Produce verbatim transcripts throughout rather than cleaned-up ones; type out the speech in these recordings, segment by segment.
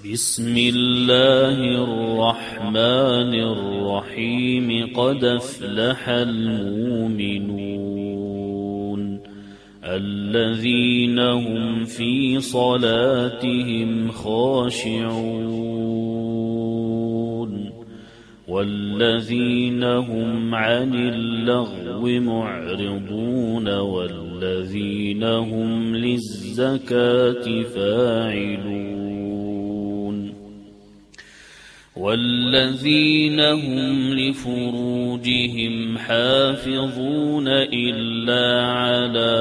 بسم الله الرحمن الرحيم قد أفلح المؤمنون الذين هم في صلاتهم خاشعون والذين هم عن اللغو معرضون والذين هم للزكاة فاعلون والذين هم لفروجهم حافظون إلا على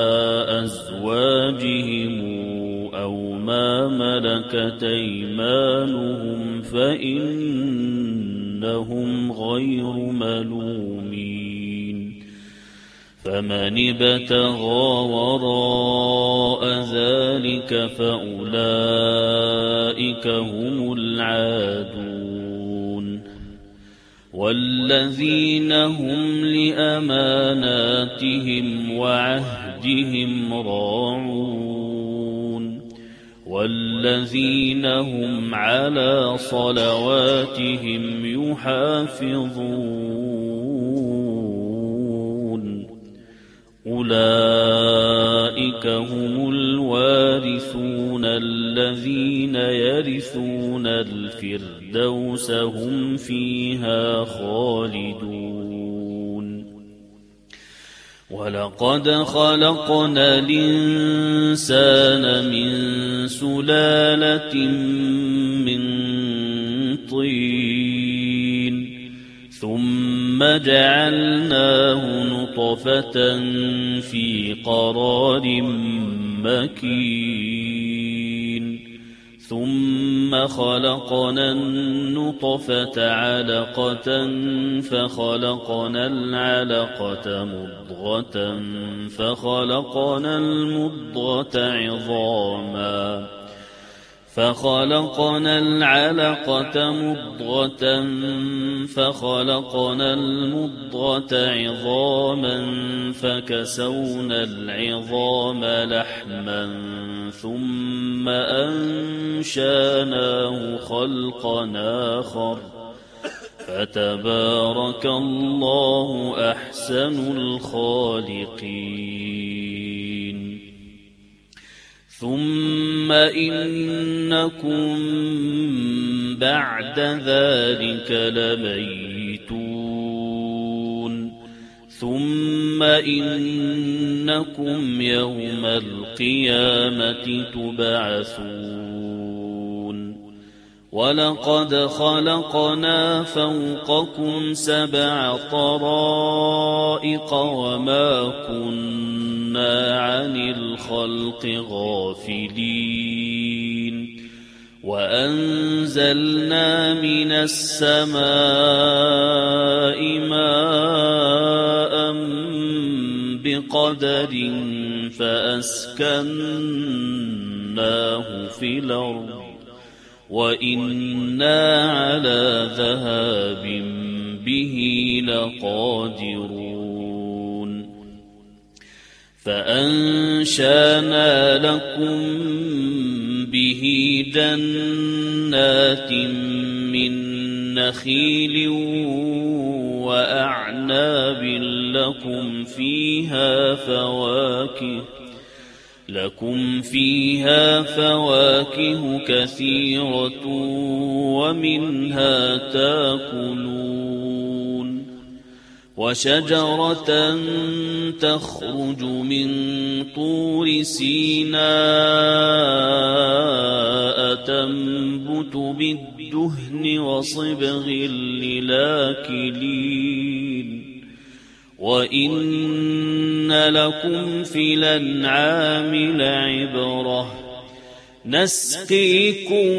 أزواجهم أو ما ملكت أيمانهم فإنهم غير ملومين فمن ابتغى وراء ذلك فأولئك هم العادون والذين هم لأماناتهم وعهدهم راعون والذين هم على صلواتهم يحافظون أولئك هم الوارثون الذين يرثون الفردوس هم فيها خالدون ولقد خلقنا الإنسان من سلالة من طين ثم جعلناه نطفة في قرار مكين ثم خلقنا النطفة علقة فخلقنا العلقة مضغة فخلقنا المضغة عظاما فخلقنا العلقة مضغة فخلقنا المضغة عظاما فكسونا العظام لحما ثم أنشأناه خلقا آخر فتبارك الله أحسن الخالقين ثم إنكم بعد ذلك لميتون ثم إنكم يوم القيامة تبعثون ولقد خلقنا فوقكم سبع طرائق وما كنا عن الخلق غافلين وأنزلنا من السماء ماء بقدر فأسكناه في الأرض وإنا على ذهاب به لقادرون فأنشأنا لكم به جنات من نخيل وأعناب لكم فيها فواكه لكم فيها فواكه كثيرة ومنها تاكلون وشجرة تخرج من طور سيناء تنبت بالدهن وصبغ للآكلين وإن لكم في الأنعام لعبرة نسقيكم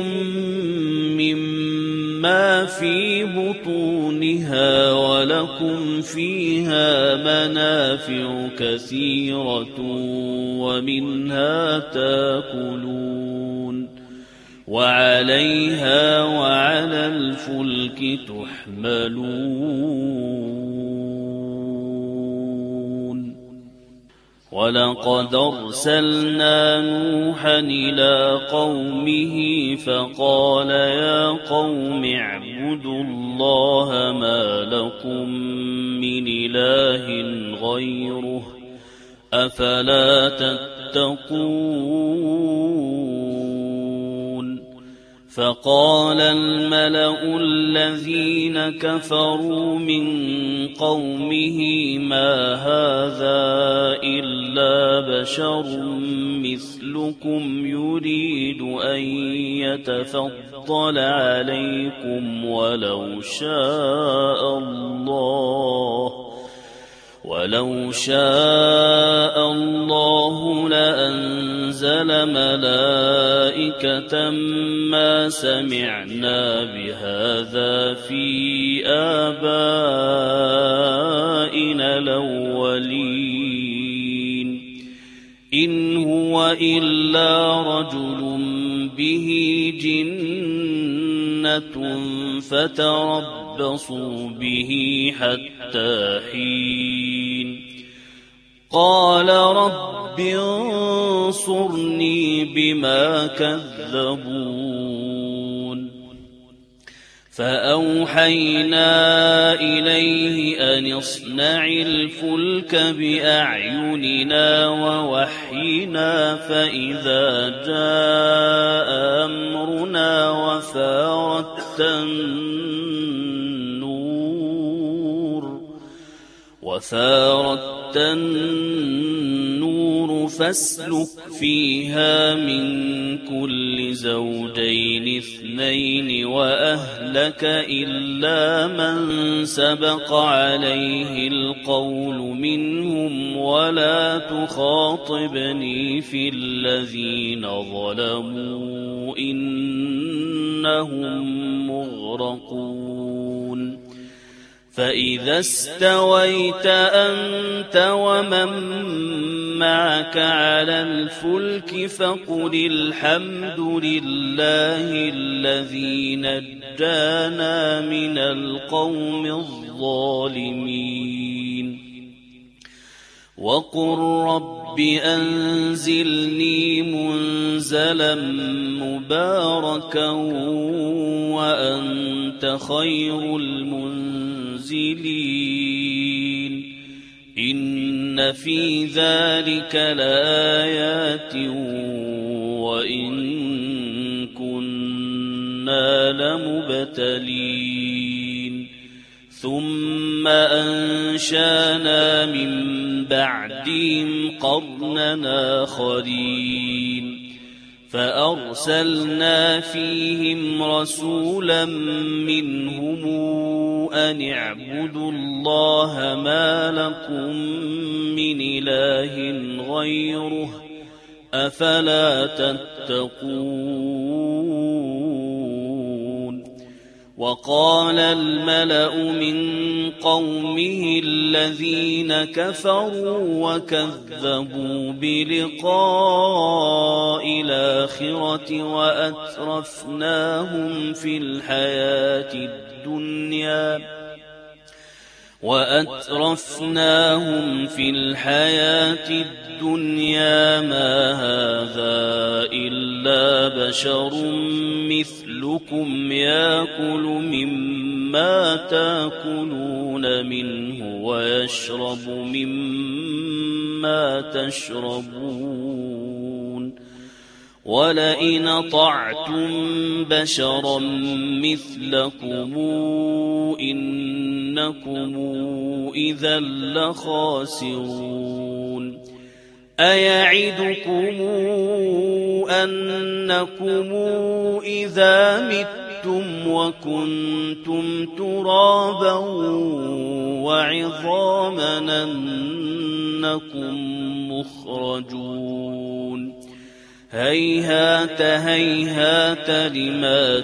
مما في بطونها ولكم فيها منافع كثيرة ومنها تاكلون وعليها وعلى الفلك تحملون ولقد أرسلنا نوحا إلى قومه فقال يا قوم اعبدوا الله ما لكم من إله غيره أفلا تتقون فقال الملأ الذين كفروا من قومه ما هذا إلا بشر مثلكم يريد أن يتفضل عليكم ولو شاء الله ولو شاء الله لأنزل ملائكة ما سمعنا بهذا في آبائنا الأولين إن هو إلا رجل به جنة فتربصوا به حتى حين قال رب انصرني بما كذبون فأوحينا إليه أن اصنع الفلك بأعيننا ووحينا فإذا جاء أمرنا وفارت النور وفارت النور فاسلك فيها من كل زوجين اثنين وأهلك إلا من سبق عليه القول منهم ولا تخاطبني في الذين ظلموا إنهم مغرقون فإذا استويت أنت ومن معك على الفلك فقل الحمد لله الذي نجانا من القوم الظالمين وقل رب أنزلني منزلا مباركا وأنت خير المنزلين إن في ذلك لآيات وإن كنا لمبتلين ثم أنشانا من بعدهم قرننا آخرين فأرسلنا فيهم رسولا منهم أن اعبدوا الله ما لكم من إله غيره أفلا تتقون وقال الملأ من قومه الذين كفروا وكذبوا بلقاء الآخرة وأترفناهم في الحياة الدنيا وأترفناهم في الحياة الدنيا ما هذا إلا بشر مثلكم يأكل مما تأكلون منه ويشرب مما تشربون ولئن أطعتم بشرا مثلكم إنكم إذا لخاسرون أيعدكم أنكم إذا متم وكنتم ترابا وعظاما أنكم مخرجون هيهات هيهات لما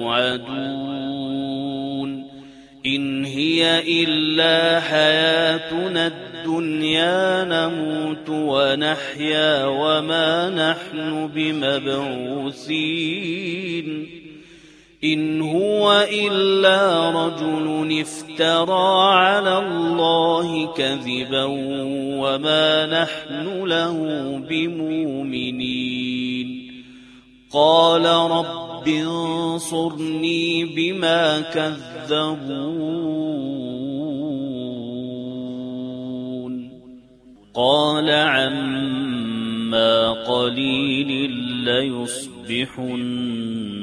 توعدون إن هي إلا حياتنا الدنيا نموت ونحيا وما نحن بمبعوثين إن هو إلا رجل افترى على الله كذبا وما نحن له بمؤمنين قال رب انصرني بما كذبون قال عما قليل ليصبحن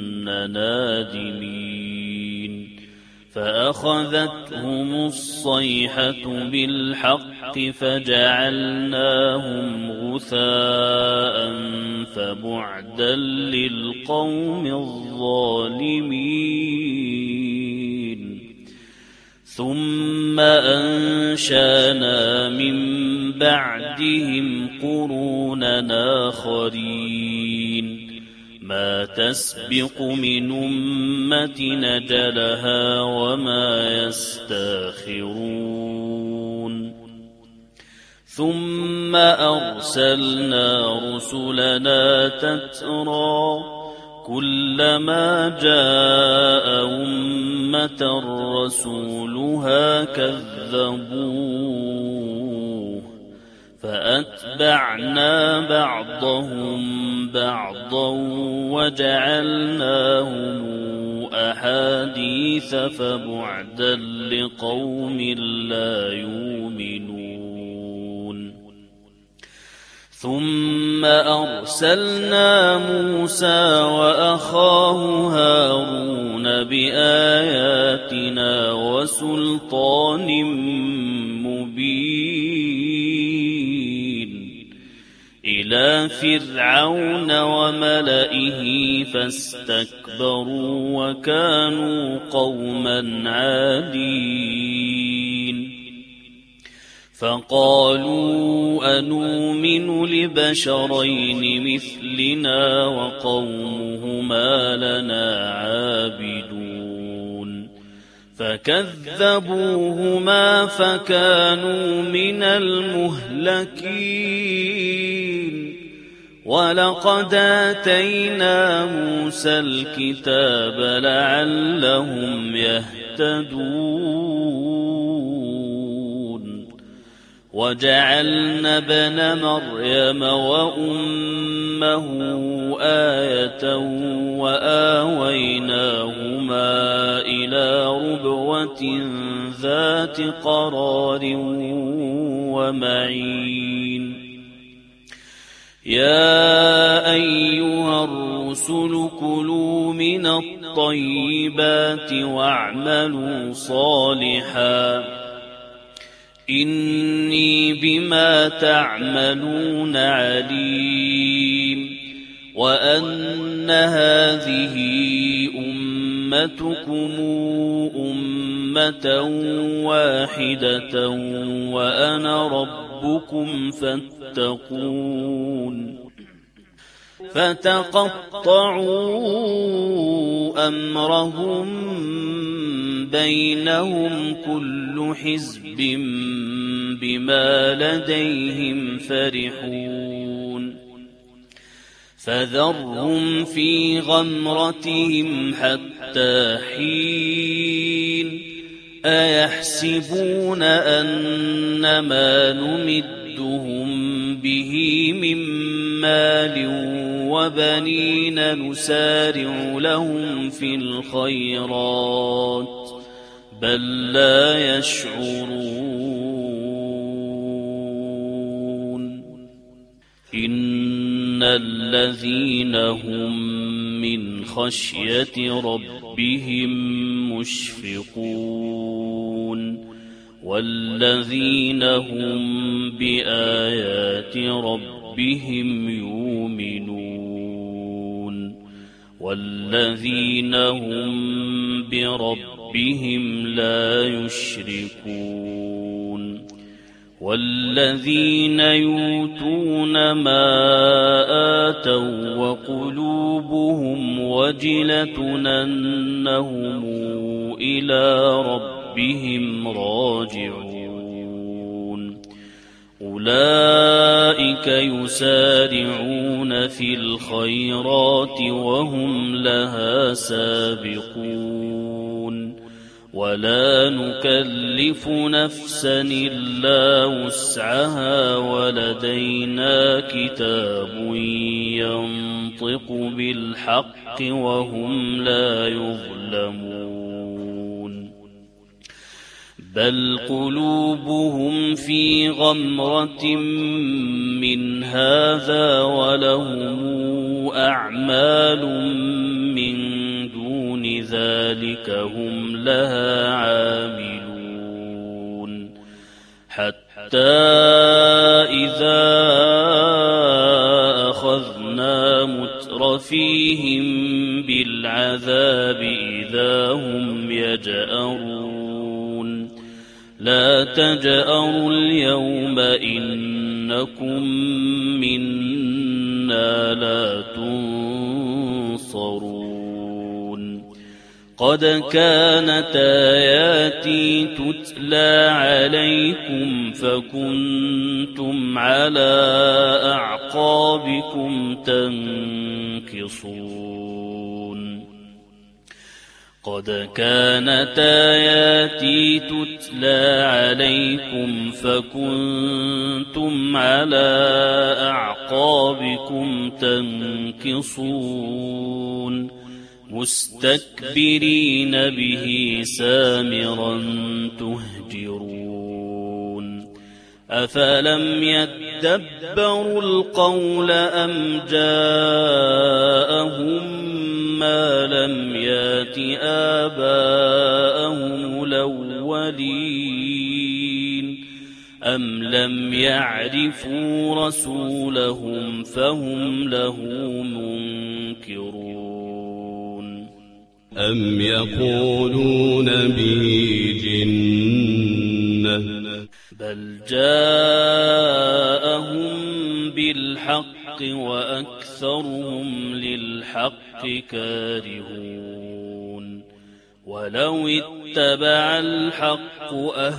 نادمين فأخذتهم الصيحة بالحق فجعلناهم غثاء فبعدا للقوم الظالمين ثم أنشأنا من بعدهم قرونا آخرين ما تسبق من أمة نجلها وما يستاخرون ثم أرسلنا رسلنا تترى كلما جاء أمة رسولها كذبوه فأتبعنا بعضهم بعضا وجعلناهم أحاديث فبعدا لقوم لا يؤمنون ثم أرسلنا موسى وأخاه هارون بآياتنا وسلطان مبين إلى فرعون وملئه فاستكبروا وكانوا قوما عادين فقالوا أنؤمن لبشرين مثلنا وقومهما لنا عابدون فكذبوهما فكانوا من المهلكين ولقد آتينا موسى الكتاب لعلهم يهتدون وجعلنا ابن مريم وأمه آية وآويناهما إلى ربوة ذات قرار ومعين يا أيها الرسل كلوا من الطيبات واعملوا صالحا إني بما تعملون عليم وأن هذه أمتكم أمة واحدة وأنا ربكم فاتقون فتقطعوا أمرهم بينهم كل حزب بما لديهم فرحون فذرهم في غمرتهم حتى حين أيحسبون أن ما نمدهم به من مال وبنين نسارع لهم في الخيرات بل لا يشعرون إن الذين هم من خشية ربهم مشفقون والذين هم بآيات ربهم يؤمنون والذين هم بربهم لا يشركون والذين يؤتون ما آتوا وقلوبهم وجلة أنهم إلى ربهم راجعون أولئك أولئك يسارعون في الخيرات وهم لها سابقون ولا نكلف نفسا إلا وسعها ولدينا كتاب ينطق بالحق وهم لا يظلمون بل قلوبهم في غمرة من هذا ولهم أعمال من دون ذلك هم لها عاملون حتى إذا أخذنا مترفيهم بالعذاب إذا هم يجأرون لا تجأروا اليوم إنكم منا لا تنصرون قد كانت آياتي تتلى عليكم فكنتم على أعقابكم تنكصون قد كانت آياتي تتلى عليكم فكنتم على أعقابكم تنكصون مستكبرين به سامرا تهجرون أفلم يدبروا القول أم جاءهم ما لم يات آباءهم الأولين أم لم يعرفوا رسولهم فهم له منكرون أم يقولون به جنة بل جاءهم بالحق وأكثرهم للحق كارهون ولو اتبع الحق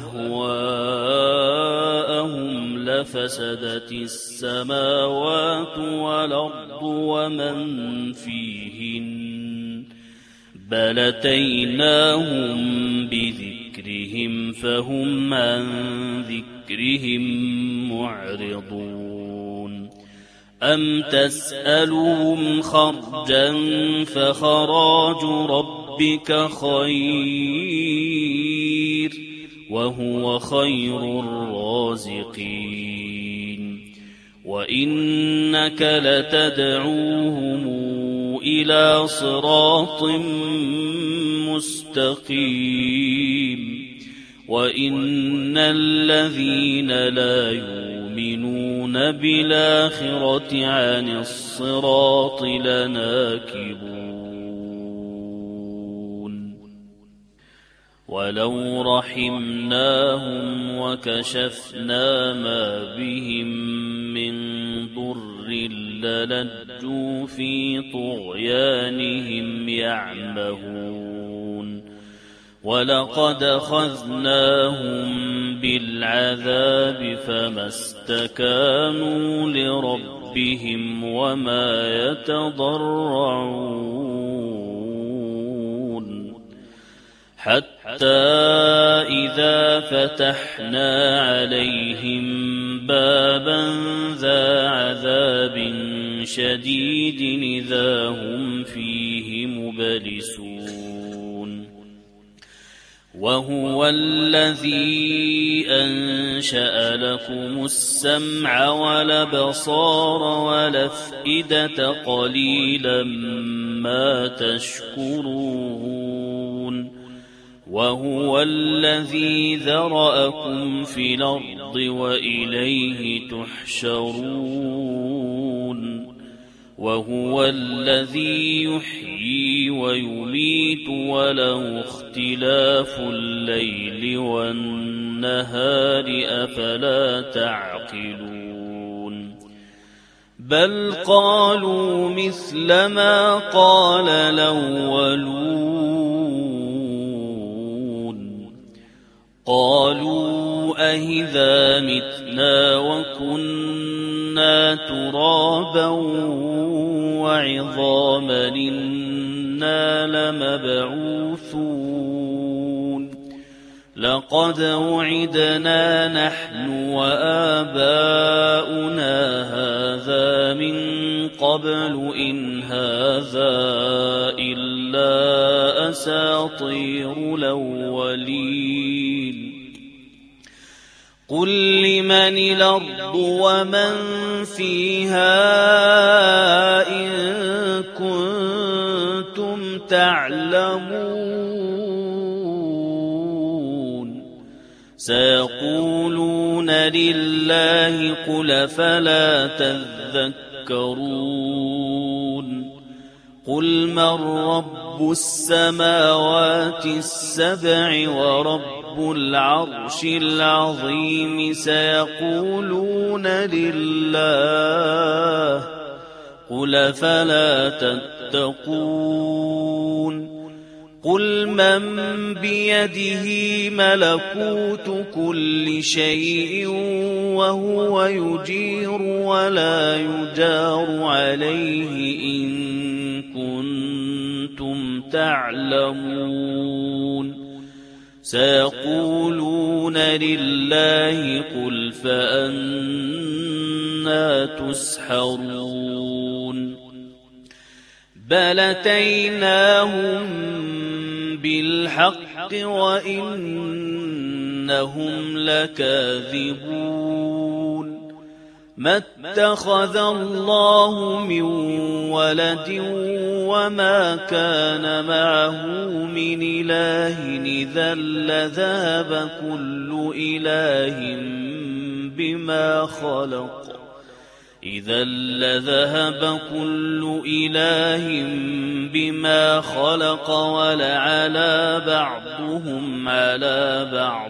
أهواءهم لفسدت السماوات والأرض ومن فيهن بل أتيناهم بذكرهم فهم عن ذكرهم معرضون أم تسألهم خرجا فخراج ربك خير وهو خير الرازقين وإنك لتدعوهم إلى صراط مستقيم وإن الذين لا يؤمنون بالآخرة عن الصراط لناكبون ولو رحمناهم وكشفنا ما بهم من ضر للجوا في طغيانهم يعمهون ولقد أخذناهم بالعذاب فما استكانوا لربهم وما يتضرعون حتى إذا فتحنا عليهم بابا ذا عذاب شديد إذا هم فيه مبلسون وهو الذي أنشأ لكم السمع والأبصار والأفئدة قليلا ما تشكرون وهو الذي ذرأكم في الأرض وإليه تحشرون وهو الذي يحيي ويميت وله اختلاف الليل والنهار أفلا تعقلون بل قالوا مثل ما قال الأولون قالوا أإذا متنا متنا وكنا ترابا وعظاما إنا لمبعوثون لقد وعدنا نحن وآباؤنا هذا من قبل إن هذا إلا أساطير الأولين قل لمن الأرض ومن فيها إن كنتم تعلمون سيقولون لله قل فلا تذكرون قل من رب السماوات السبع ورب العرش العظيم سيقولون لله قل فلا تتقون قل من بيده ملكوت كل شيء وهو يجير ولا يجار عليه إن كنتم تعلمون سيقولون لله قل فأنى تسحرون بل أتيناهم بالحق وإنهم لكاذبون ما اتخذ الله من ولد وما كان معه من إله إذا لذهب كل إله بما خلق إذا لذهب كل إله بما خلق ولعلى بعضهم على بعض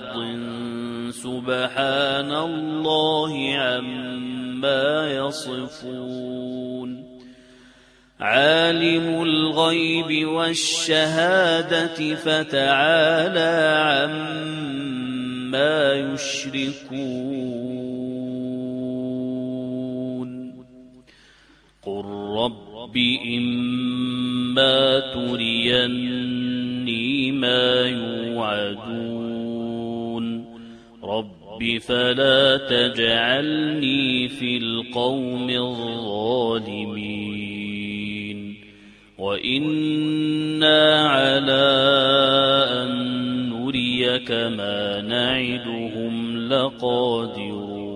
سبحان الله عما يصفون عالم الغيب والشهادة فتعالى عما يشركون قل رب إما تريني ما يوعدون رب فلا تجعلني في القوم الظالمين وإنا على أن نريك ما نعدهم لقادرون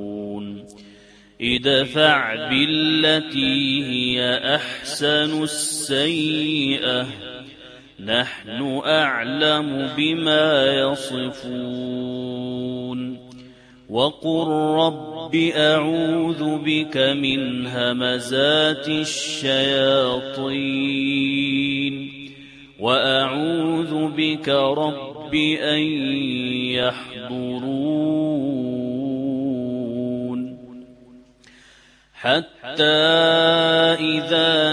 ادفع بالتي هي أحسن السيئة نحن أعلم بما يصفون وقل رب أعوذ بك من همزات الشياطين وأعوذ بك رب أن يحضرون حتى إذا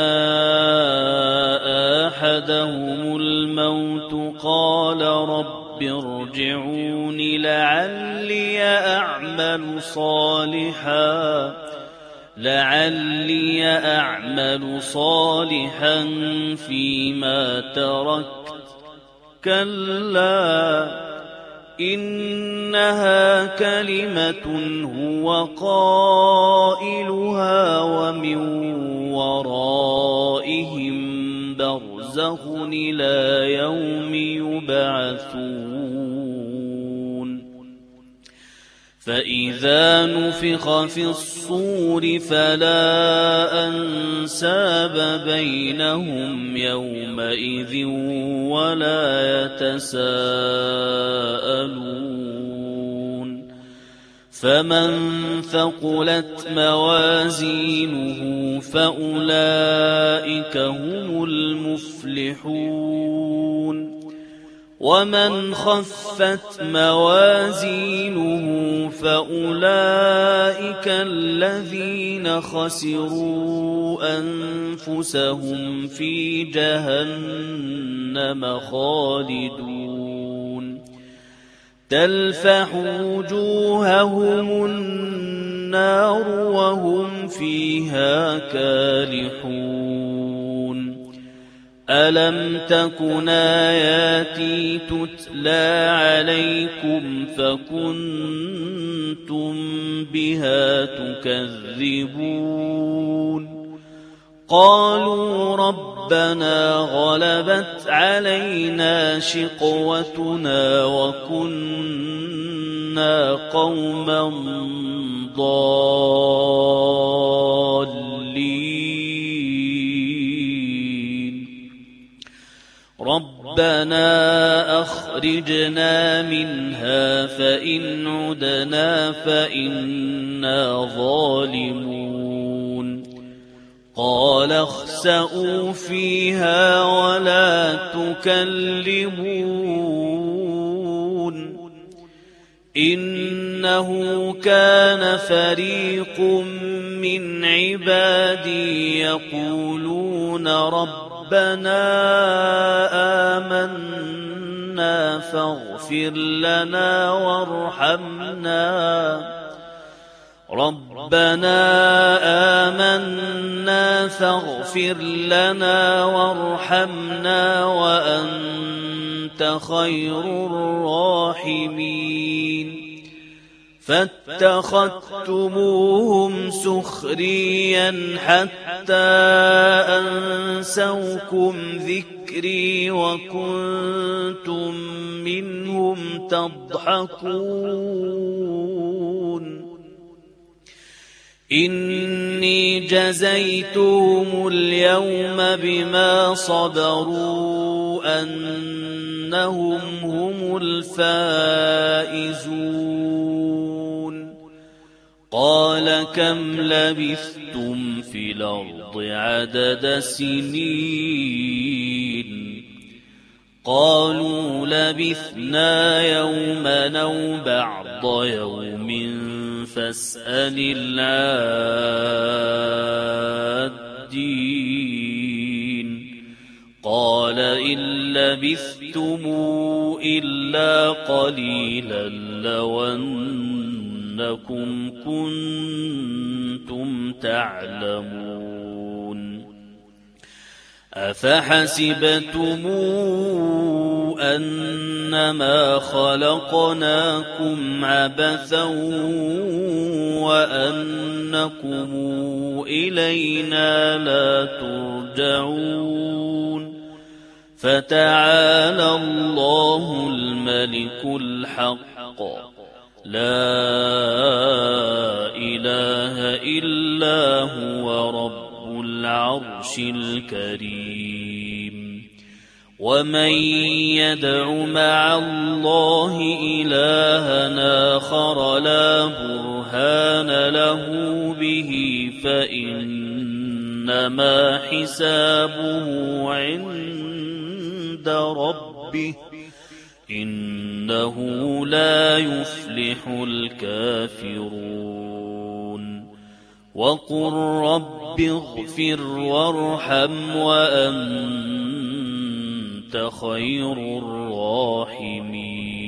جاء أحدهم الموت قال رب ارجعون لعلي أعمل صالحا لعلي أعمل صالحا فيما تركت كلا إنها كلمة هو قائلها ومن ورائهم برزخ إلى يوم يبعثون فإذا نفخ في الصور فلا أنساب بينهم يومئذ ولا يتساءلون فمن ثقلت موازينه فأولئك هم المفلحون ومن خفت موازينه فأولئك الذين خسروا أنفسهم في جهنم خالدون تلفح وجوههم النار وهم فيها كالحون ألم تكن آياتي تتلى عليكم فكنتم بها تكذبون قالوا ربنا غلبت علينا شقوتنا وكنا قوما ضالين ربنا أخرجنا منها فإن عدنا فإنا ظالمون قال اخسئوا فيها ولا تكلمون إنه كان فريق من عبادي يقولون ربنا آمنا فاغفر لنا وارحمنا ربنا آمنا فاغفر لنا وارحمنا وأنت خير الراحمين فاتخذتموهم سخريا حتى أنسوكم ذكري وكنتم منهم تضحكون إني جزيتهم اليوم بما صبروا أنهم هم الفائزون قال كم لبثتم في الأرض عدد سنين قالوا لبثنا يوما أو بعض يوم فاسأل العادين قال إن لبثتم إلا قليلا لو أنكم كنتم تعلمون أفحسبتم أنما خلقناكم عبثا وأنكم إلينا لا ترجعون فتعالى الله الملك الحق لا إله إلا هو رب العرش الكريم ومن يدع مع الله إلها آخر لا برهان له به فإنما حسابه عند ربه إنه لا يفلح الكافرون وقل رب اغفر وارحم وأنت خير الراحمين